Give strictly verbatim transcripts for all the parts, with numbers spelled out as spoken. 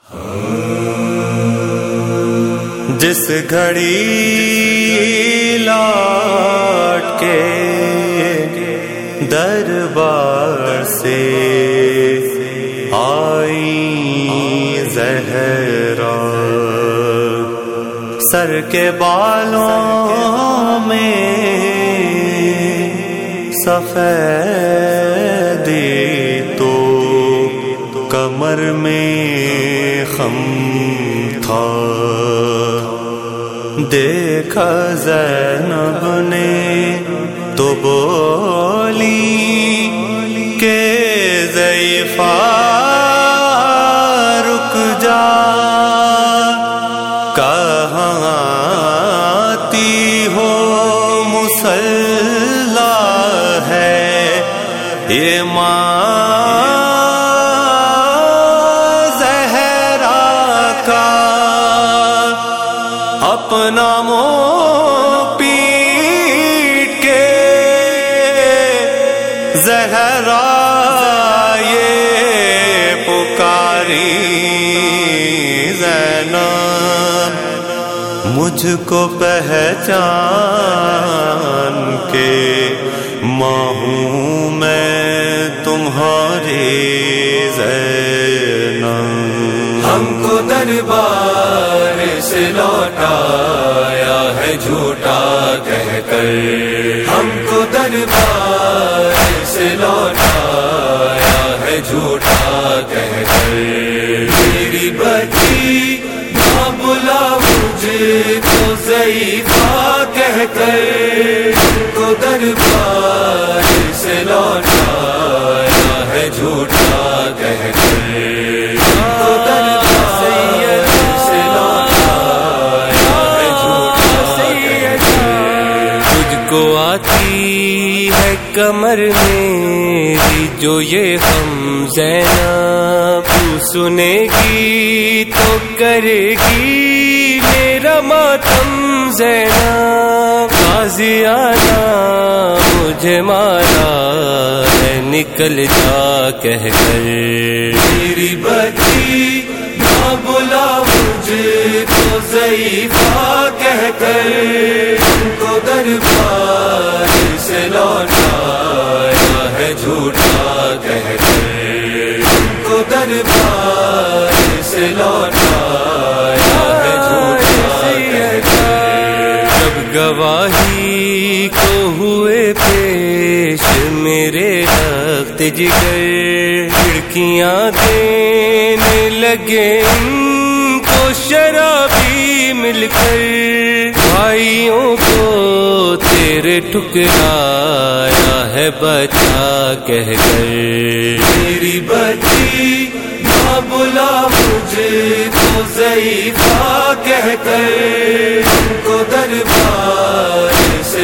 جس گھڑی لوٹ کے دربار سے آئی زہرا، سر کے بالوں میں سفیدی تو کمر میں خم تھا، دیکھا زینب نے تو بولی کہ ضعیفہ رک جا، کہاں آتی ہو مصلی ہے یہ ماں اپنا منہ پیٹ کے زہرا یہ پکاری، زینب مجھ کو پہچان کے ماں ہوں میں تمہاری زینب، ہم کو دربار سے لوٹایا ہے جھوٹا کہہ کر، ہم کو دربار سے لوٹایا ہے جھوٹا کہہ کر، میری بچی نہ بلا مجھے کو ضعیفہ کہہ کر، ہم کو دربار سے لوٹایا ہے جھوٹا کہہ کر، کو آتی ہے کمر میری جو یہ غم زینب، تو سنے گی تو کرے گی میرا ماتم زینب، غازی آنا مجھے مارا ہے نکل جا کہہ کر، میری بچی نہ بلا مجھے کو ضعیفہ کہہ کر، ہم کو دربار سے لوٹایا ہے جھوٹا کہہ کر، ہم کو دربار سے لوٹایا ہے جھوٹا کہہ کر، جب گواہی کو ہوئے پیش میرے رخت جگر، کھڑکیاں دینے لگے ان کو شرابی مل کر، بھائیوں کو تیرے ٹھکرایا ہے بچا کہہ کر، میری بچی نہ بلا مجھے کو ضعیفہ کہہ کر، ہم کو دربار سے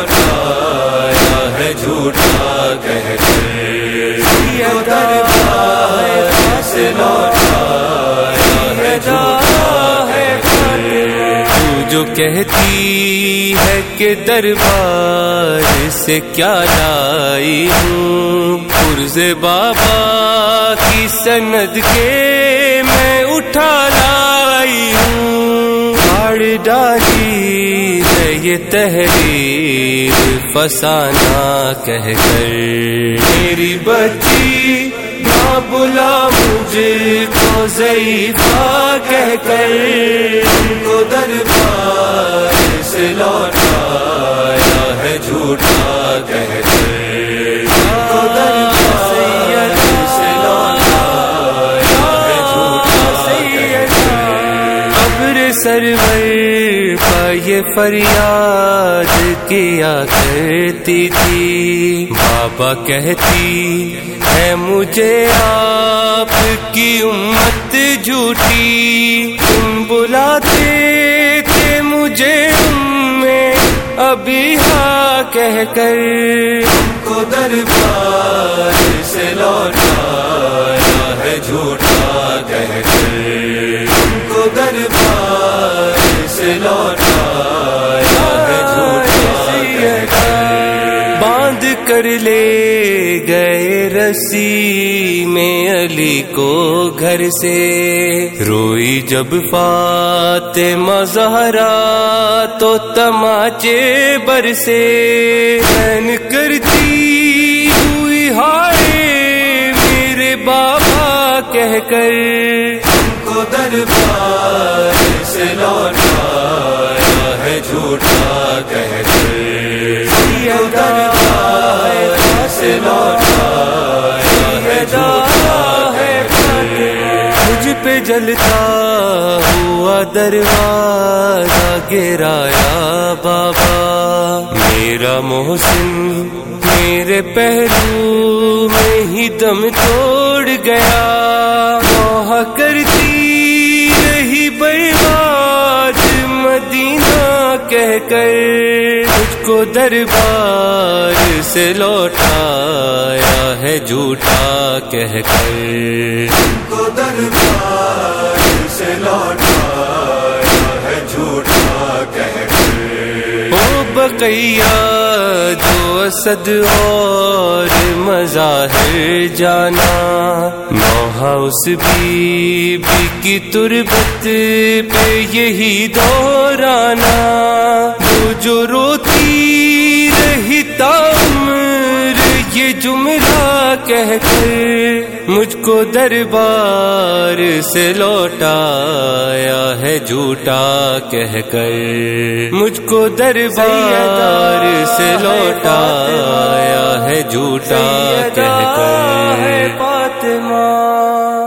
لوٹایا ہے جھوٹا کہہ کر، ہم کو دربار سے لوٹایا ہے جھوٹا کہہ کر، جو کہتی ہے کہ دربار سے کیا لائی ہوں، پرز بابا کی سند کے میں اٹھا لائی ہوں، پھاڑ ڈالی ہے یہ تحریر فسانہ کہہ کر، میری بچی نہ بلا مجھے کو ضعیفہ کہہ کر، ہم کو دربار سے لوٹایا ہے جھوٹا کہہ کر، ہم کو دربار سے لوٹایا ہے جھوٹا کہہ کر، قبر سرور پہ یہ فریاد کیا کرتی تھی، بابا کہتی ہے مجھے آپ کی امت جھوٹی، تم بلاتے تھے مجھے میں ابھی ہاں کہہ کر، ہم کو دربار سے لوٹایا ہے جھوٹا کہہ کر، ہم کو دربار سے لوٹایا ہے جھوٹا کہہ کر، باندھ کر کر لے گئے رسی میں علی کو گھر سے، روئی جب فاطمہ زہرا تو تماچے برسے، بہن کرتی ہوئی ہائے میرے بابا کہہ کر، کو دربار سے لوٹایا ہے جھوٹا کہہ کر، دربار سے لوٹایا ہے جھوٹا کہہ کر، مجھ پہ جلتا ہوا دروازہ گرایا بابا، میرا محسن میرے پہلو میں ہی دم توڑ گیا، موہ کرتی رہی برباد مدینہ کہہ کر، مجھ کو دربار سے لوٹایا ہے جھوٹا کہہ کر، کو دربار سے لوٹایا ہے جھوٹا کہہ کر، او بقیہ جو اسد اور مظاہر جانا، نوحہ اس بی بی کی تربت پہ یہی دہرانا، وہ جو روتی رہی تاعمر یہ جملہ کہہ کر، مجھ کو دربار سے لوٹایا ہے جھوٹا کہہ کر، مجھ کو دربار سے لوٹایا ہے جھوٹا کہہ کر، فاطمہ